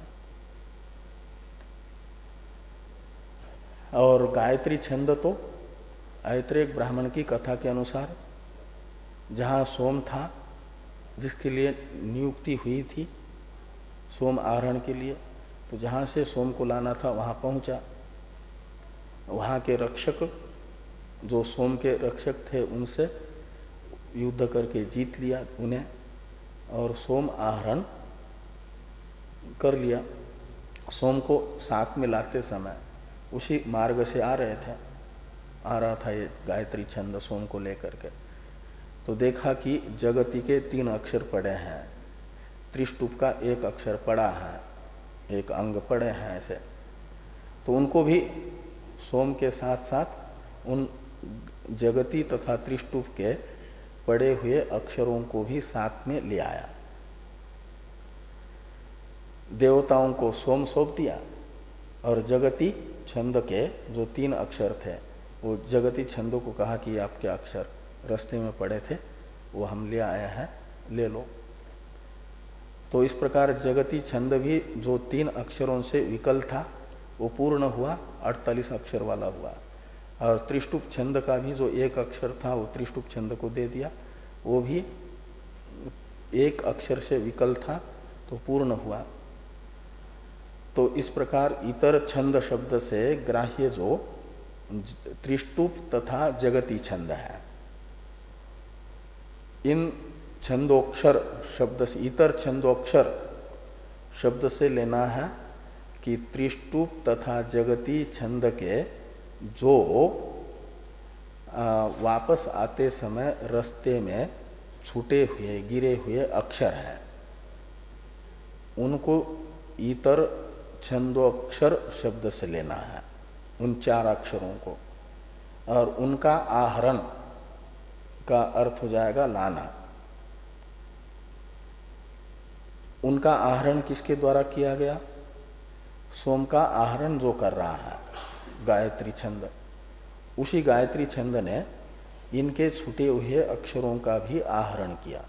और गायत्री छंद तो ऐतरेक ब्राह्मण की कथा के अनुसार जहाँ सोम था, जिसके लिए नियुक्ति हुई थी सोम आहरण के लिए, तो जहाँ से सोम को लाना था वहाँ पहुँचा। वहाँ के रक्षक जो सोम के रक्षक थे उनसे युद्ध करके जीत लिया उन्हें, और सोम आहरण कर लिया। सोम को साथ में लाते समय उसी मार्ग से आ रहे थे आ रहा था ये गायत्री छंद सोम को लेकर के, तो देखा कि जगति के तीन अक्षर पड़े हैं, त्रिष्टुप का एक अक्षर पड़ा है, एक अंग पड़े हैं ऐसे, तो उनको भी सोम के साथ साथ उन जगति तथा त्रिष्टुप के पड़े हुए अक्षरों को भी साथ में ले आया। देवताओं को सोम सौंप दिया और जगति छंद के जो तीन अक्षर थे वो जगति छंदों को कहा कि आपके अक्षर रास्ते में पड़े थे, वो हम ले आए हैं, ले लो। तो इस प्रकार जगती छंद भी जो तीन अक्षरों से विकल था वो पूर्ण हुआ, अड़तालीस अक्षर वाला हुआ। और त्रिष्टुप छंद का भी जो एक अक्षर था वो त्रिष्टुप छंद को दे दिया, वो भी एक अक्षर से विकल था तो पूर्ण हुआ। तो इस प्रकार इतर छंद शब्द से ग्राह्य जो त्रिष्टुप तथा जगती छंद है, इन छंदोक्षर शब्द से, इतर छंदोक्षर शब्द से लेना है कि त्रिष्टुप तथा जगती छंद के जो आ, वापस आते समय रास्ते में छूटे हुए गिरे हुए अक्षर हैं, उनको इतर छंदोक्षर शब्द से लेना है, उन चार अक्षरों को, और उनका आहरण का अर्थ हो जाएगा लाना। उनका आहरण किसके द्वारा किया गया? सोम का आहरण जो कर रहा है गायत्री छंद, उसी गायत्री छंद ने इनके छूटे हुए अक्षरों का भी आहरण किया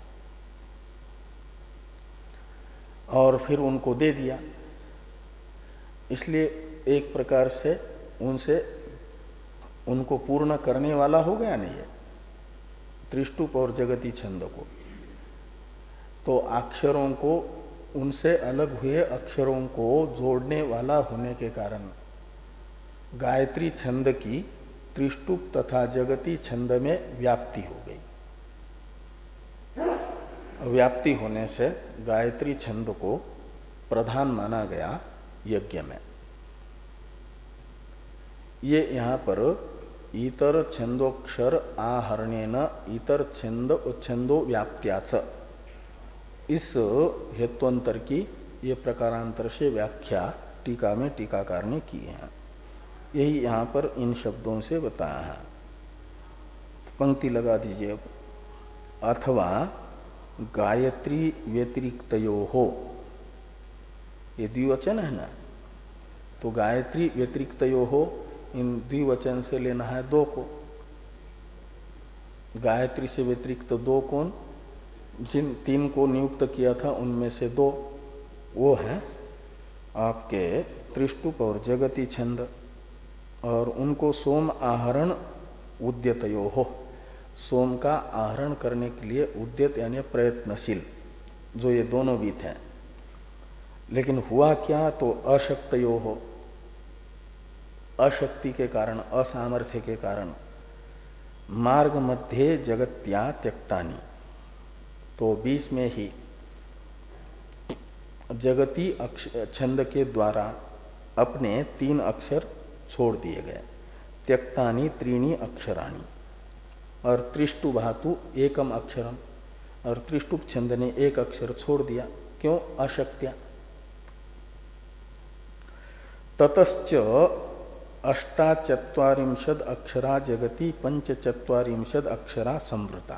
और फिर उनको दे दिया। इसलिए एक प्रकार से उनसे उनको पूर्ण करने वाला हो गया नहीं है त्रिष्टुप और जगती छंद को। तो अक्षरों को, उनसे अलग हुए अक्षरों को जोड़ने वाला होने के कारण गायत्री छंद की त्रिष्टुप तथा जगती छंद में व्याप्ति हो गई। व्याप्ति होने से गायत्री छंद को प्रधान माना गया यज्ञ में। ये यहां पर इतर छंदोक्षर आहरणेन इतर छंद छंदो व्याप्त्याच, इस हेत्वंतर की ये प्रकारांतर से व्याख्या टीका में टीकाकार ने की है। यही यहां पर इन शब्दों से बताया है। पंक्ति लगा दीजिए अब। अथवा गायत्री व्यतिरिक्तयो हो, ये द्विवचन है ना, तो गायत्री व्यतिरिक्तयो हो, इन द्विवचन से लेना है दो को। गायत्री से व्यतिरिक्त दो कौन? जिन तीन को नियुक्त किया था उनमें से दो, वो है आपके त्रिष्टुप और जगती छंद, और उनको सोम आहरण उद्यतयो हो, सोम का आहरण करने के लिए उद्यत यानी प्रयत्नशील जो ये दोनों भी थे। लेकिन हुआ क्या? तो अशक्तयो हो, अशक्ति के कारण, असामर्थ्य के कारण मार्ग मध्य जगत्या त्यक्तानि, तो बीच में ही जगती छंद के द्वारा अपने तीन अक्षर छोड़ दिए गए। त्यक्तानि त्रीणि अक्षराणि, और त्रिष्टु धातु एकम अक्षरम, और त्रिष्टुप छंद ने एक अक्षर छोड़ दिया। क्यों? अशक्त्या। ततश्च अष्टाचत्वारिंशद अक्षरा जगति पंचचत्वारिंशद अक्षरा संवृता,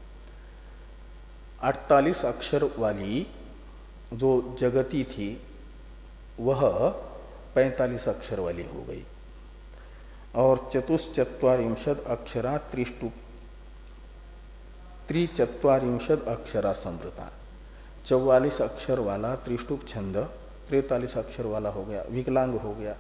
अड़तालीस अक्षर वाली जो जगति थी वह पैंतालीस अक्षर वाली हो गई, और चतुश्चत्वारिंशद अक्षरा त्रिष्टुप त्रिचत्वारिंशद अक्षरा संवृता, चौवालीस अक्षर वाला त्रिष्टुप छंद तैतालीस अक्षर वाला हो गया, विकलांग हो गया।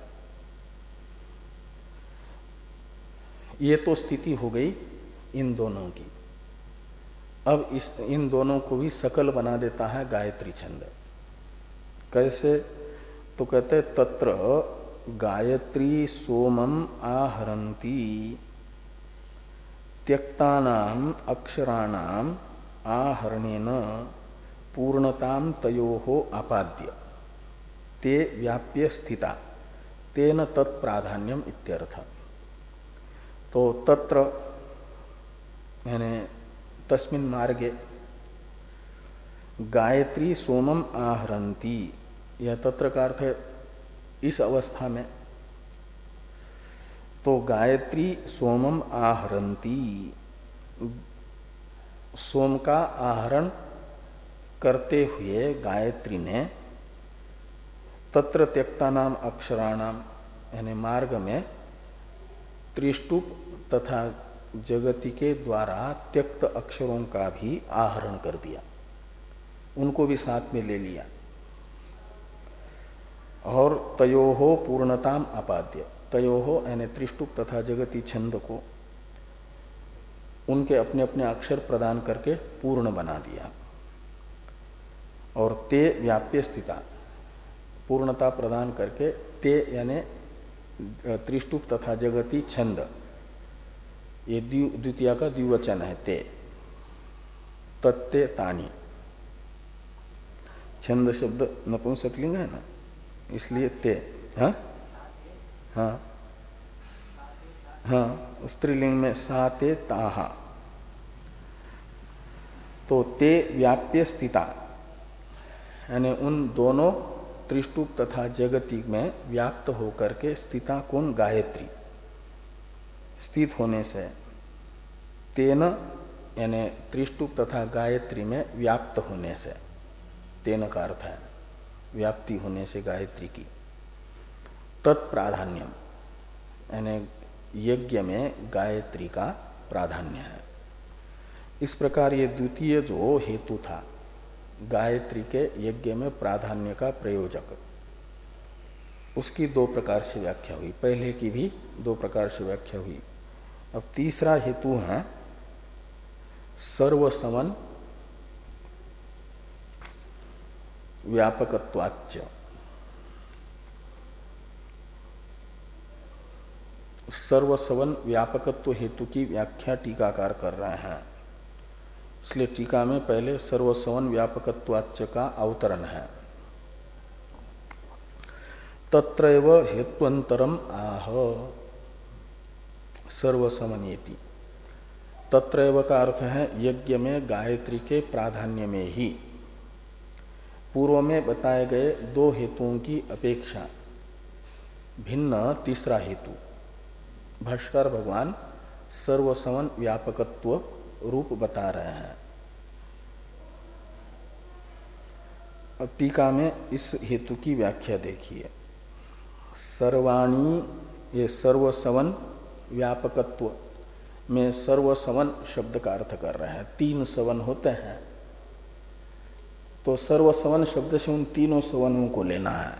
ये तो स्थिति हो गई इन दोनों की। अब इस इन दोनों को भी सकल बना देता है गायत्री छंद। कैसे? तो कहते तत्र गायत्री सोमम आहरंती त्यक्तानाम अक्षराणाम आहरणेन पूर्णताम तयोहो आपाद्य ते व्याप्य स्थिता तेन तत्प्राधान्यम इत्यर्थ। तो तत्र यानी तस्मिन् मार्गे गायत्री सोमम आहरंती, यह तत्र का अर्थ है इस अवस्था में। तो गायत्री सोमम आहरंती, सोम का आहरण करते हुए गायत्री ने तत्र त्यक्ता नाम अक्षराणाम यानी मार्ग में त्रिष्टुप तथा जगति के द्वारा त्यक्त अक्षरों का भी आहरण कर दिया, उनको भी साथ में ले लिया। और तयोहो पूर्णताम आपाद्य, तयोहो यानी त्रिष्टुप तथा जगति छंद को उनके अपने अपने अक्षर प्रदान करके पूर्ण बना दिया। और ते व्याप्य स्थिता, पूर्णता प्रदान करके ते यानी त्रिष्टुप तथा जगति छंद, ये द्वितीय का द्विवचन है ते, तत्ते तानी। छंद शब्द नपुंसकलिंग है ना, इसलिए ते। हाँ हाँ हाँ, स्त्रीलिंग में सा ते ताहा। तो ते व्याप्य स्थिता यानी उन दोनों त्रिष्टुप तथा जगति में व्याप्त होकर के स्थिता कौन? गायत्री। स्थित होने से तेन यानी त्रिष्टुप तथा गायत्री में व्याप्त होने से, तेन का अर्थ है व्याप्ति होने से गायत्री की। तत्प्राधान्यम यानी यज्ञ में गायत्री का प्राधान्य है। इस प्रकार ये द्वितीय जो हेतु था गायत्री के यज्ञ में प्राधान्य का प्रयोजक, उसकी दो प्रकार से व्याख्या हुई। पहले की भी दो प्रकार से व्याख्या हुई। अब तीसरा हेतु है सर्वसमन व्यापकत्वाच्य। सर्वसवन व्यापकत्व हेतु की व्याख्या टीकाकार कर रहे हैं। इसलिए टीका में पहले सर्वसवन व्यापकत्वाच्य का अवतरण है। तत्रैव हेत्वंतरम आह सर्वसमनेति। तत्रैव का अर्थ है यज्ञ में गायत्री के प्राधान्य में ही पूर्व में बताए गए दो हेतुओं की अपेक्षा भिन्न तीसरा हेतु भाष्कर भगवान सर्वसमन व्यापकत्व रूप बता रहे हैं। अब टीका में इस हेतु की व्याख्या देखिए। सर्वाणी, ये सर्वसमन व्यापकत्व में सर्वसमन शब्द का अर्थ कर रहे हैं। तीन सवन होते हैं, तो सर्वसवन शब्द से उन तीनों सवनों को लेना है।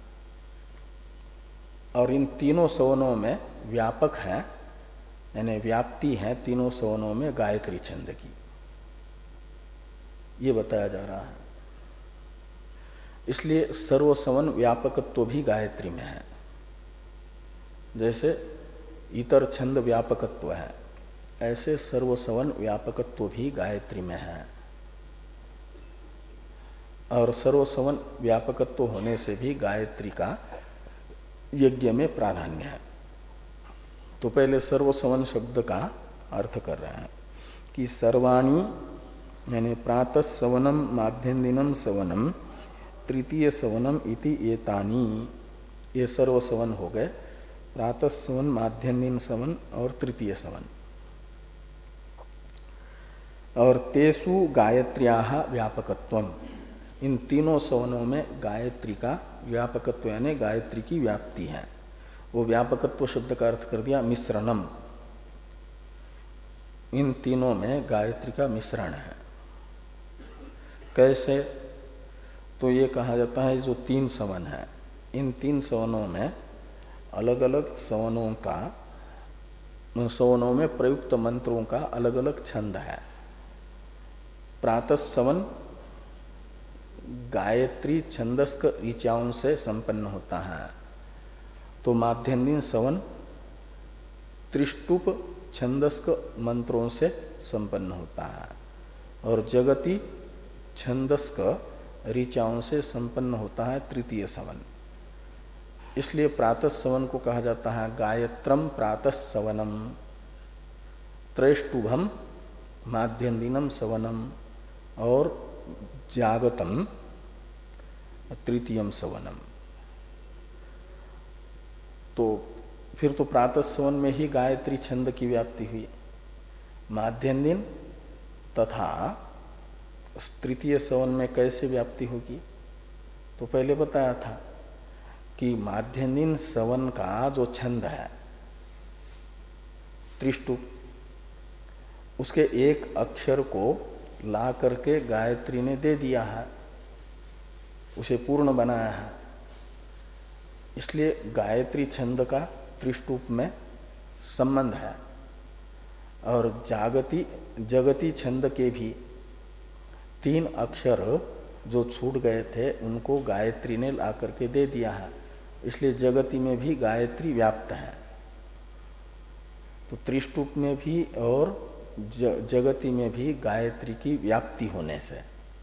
और इन तीनों सवनों में व्यापक है यानी व्याप्ति है तीनों सवनों में गायत्री छंद की, ये बताया जा रहा है। इसलिए सर्वसवन व्यापकत्व भी गायत्री में है। जैसे इतर छंद व्यापकत्व है, ऐसे सर्वसवन व्यापकत्व भी गायत्री में है। और सर्वसवन व्यापकत्व होने से भी गायत्री का यज्ञ में प्राधान्य है। तो पहले सर्वसवन शब्द का अर्थ कर रहे हैं कि सर्वाणी यानी प्रातः सवनम माध्यन्दिनम सवनम तृतीय सवनम इति एतानी, ये सर्वसवन हो गए। प्रातः सवन, माध्यन्दिन सवन और तृतीय सवन। और तेसु गायत्र्याः व्यापकत्वम, इन तीनों सवनों में गायत्री का व्यापकत्व यानी गायत्री की व्याप्ति है। वो व्यापकत्व शब्द का अर्थ कर दिया मिश्रणम, इन तीनों में गायत्री का मिश्रण है। कैसे? तो ये कहा जाता है जो तीन सवन है, इन तीन सवनों में अलग अलग सवनों का, सवनों में प्रयुक्त मंत्रों का अलग अलग छंद है। प्रातः सवन गायत्री छंदस्क ऋचाओं से संपन्न होता है, तो माध्यन्दिन सवन त्रिष्टुप छंदस्क मंत्रों से संपन्न होता है, और जगति छंदस्क ऋचाओं से संपन्न होता है तृतीय सवन। इसलिए प्रातः सवन को कहा जाता है गायत्रम प्रातः सवनम, त्रैष्टुभम माध्यन्दिनम सवनम और जागतम तृतीयम सवनम। तो फिर तो प्रातः सवन में ही गायत्री छंद की व्याप्ति हुई। माध्यन्दिन तथा तृतीय सवन में कैसे व्याप्ति होगी? तो पहले बताया था कि माध्यन्दिन सवन का जो छंद है त्रिष्टुप, उसके एक अक्षर को ला करके गायत्री ने दे दिया है, उसे पूर्ण बनाया है। इसलिए गायत्री छंद का त्रिष्टुप में संबंध है। और जागती जगती छंद के भी तीन अक्षर जो छूट गए थे उनको गायत्री ने ला करके दे दिया है, इसलिए जगती में भी गायत्री व्याप्त है। तो त्रिष्टुप में भी और जगती में भी गायत्री की व्याप्ति होने से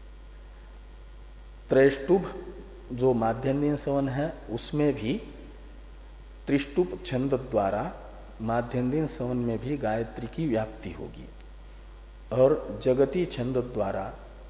त्रैष्टुभ जो माध्यन्दिन सवन है उसमें भी त्रिष्टुप छंद द्वारा माध्यन्दिन सवन में भी गायत्री की व्याप्ति होगी, और जगती छंद द्वारा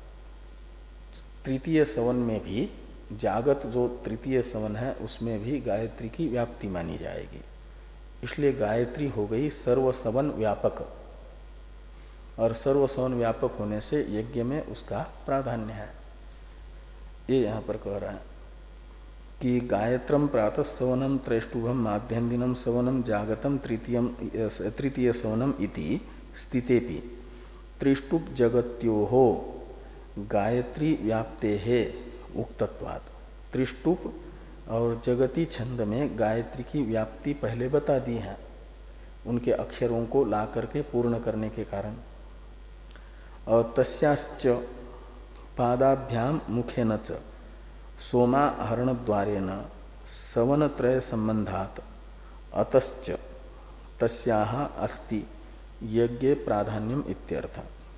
तृतीय सवन में भी जागत जो तृतीय सवन है उसमें भी गायत्री की व्याप्ति मानी जाएगी। इसलिए गायत्री हो गई सर्वसवन व्यापक, और सर्वसवन व्यापक होने से यज्ञ में उसका प्राधान्य है। ये यहाँ पर कह रहा है कि गायत्रम प्रातः सवनम त्रैष्टुभम माध्यन्दिनम सवनम जागतम तृतीयम तृतीय सवनम इति स्थितेपि त्रिष्टुप जगत्योहो गायत्री व्याप्ते है उक्तत्वात्। त्रिष्टुप और जगती छंद में गायत्री की व्याप्ति पहले बता दी है, उनके अक्षरों को ला करके पूर्ण करने के कारण। और तस्याश्च पादाभ्याम मुखेन च सोमाहरण द्वारेण सवन त्रय संबंधात अतश्च तस्याह अस्ति यज्ञ प्राधान्यम इत्यर्थ।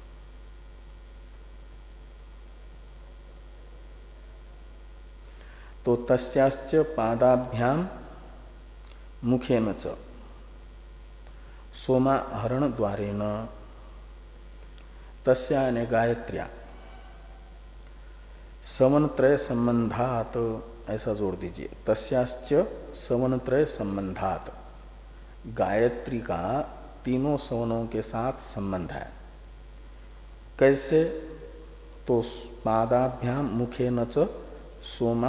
तो तस्याश्च पादाभ्याम मुखेन च सोमाहरण द्वारेण, तस्या यानी गायत्र्या सवनत्रय संबंधात, ऐसा जोड़ दीजिए। तस्याश्च सवनत्रय संबंधात, गायत्री का तीनों सवनों के साथ संबंध है। कैसे? तो पादाभ्याम मुखेन च सोमा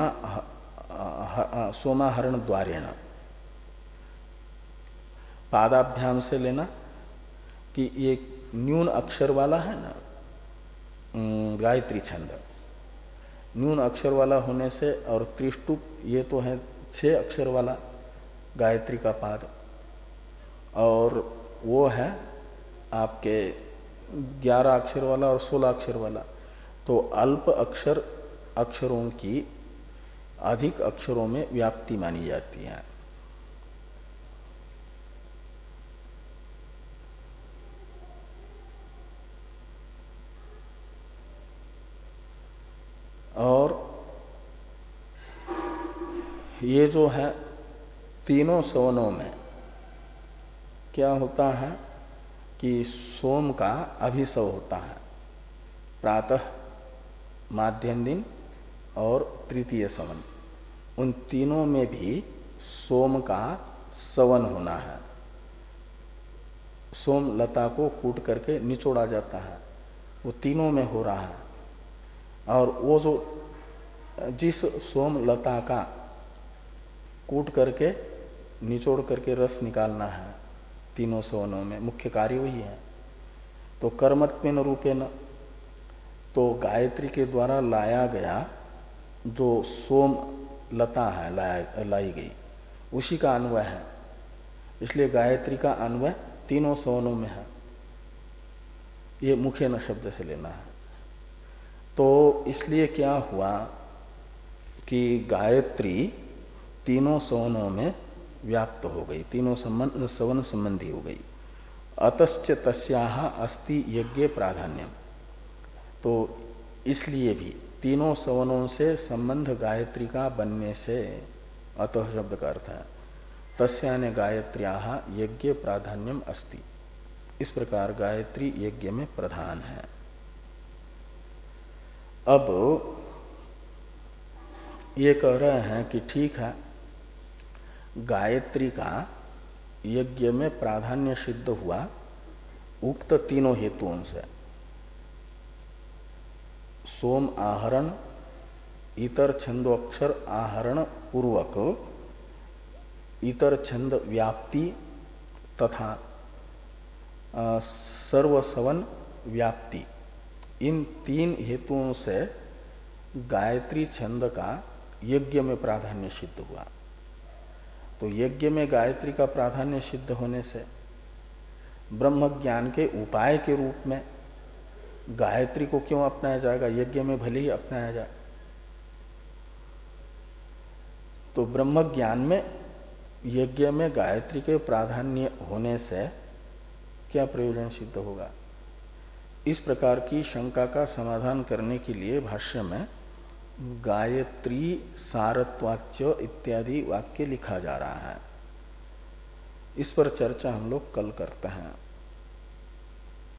सोमाहरण द्वारेण, पादाभ्याम से लेना कि ये न्यून अक्षर वाला है ना गायत्री छंद, न्यून अक्षर वाला होने से, और त्रिष्टुप ये तो है छह अक्षर वाला गायत्री का पाद, और वो है आपके ग्यारह अक्षर वाला और सोलह अक्षर वाला। तो अल्प अक्षर अक्षरों की अधिक अक्षरों में व्याप्ति मानी जाती है। और ये जो है तीनों सवनों में क्या होता है कि सोम का अभिसव होता है, प्रातः माध्यम दिन और तृतीय सवन, उन तीनों में भी सोम का सवन होना है। सोम लता को कूट करके निचोड़ा जाता है, वो तीनों में हो रहा है। और वो जो जिस सोम लता का कूट करके निचोड़ करके रस निकालना है तीनों सवनों में, मुख्य कार्य वही है। तो कर्मत्वेन रूपेण, तो गायत्री के द्वारा लाया गया जो सोम लता है लाया लाई गई, उसी का अन्वय है। इसलिए गायत्री का अन्वय तीनों सवनों में है, ये मुखेन शब्द से लेना है। तो इसलिए क्या हुआ कि गायत्री तीनों सवनों में व्याप्त हो गई, तीनों संबंध सवन संबंधी हो गई। अतश्च तस्याह अस्ति यज्ञ प्राधान्यम, तो इसलिए भी तीनों सवनों से संबंध गायत्री का बनने से, अतः शब्द का अर्थ है तस्या ने गायत्र्याः यज्ञ प्राधान्यम अस्ति, इस प्रकार गायत्री यज्ञ में प्रधान है। अब ये कह रहे हैं कि ठीक है, गायत्री का यज्ञ में प्राधान्य सिद्ध हुआ उक्त तीनों हेतुओं से, सोम आहरण, इतर छंदोक्षर आहरण पूर्वक इतर छंद व्याप्ति तथा सर्वसवन व्याप्ति, इन तीन हेतुओं से गायत्री छंद का यज्ञ में प्राधान्य सिद्ध हुआ। तो यज्ञ में गायत्री का प्राधान्य सिद्ध होने से ब्रह्म ज्ञान के उपाय के रूप में गायत्री को क्यों अपनाया जाएगा, यज्ञ में भले ही अपनाया जाए। तो ब्रह्म ज्ञान में यज्ञ में गायत्री के प्राधान्य होने से क्या प्रयोजन सिद्ध होगा, इस प्रकार की शंका का समाधान करने के लिए भाष्य में गायत्री सारत्वाच्य इत्यादि वाक्य लिखा जा रहा है। इस पर चर्चा हम लोग कल करते हैं।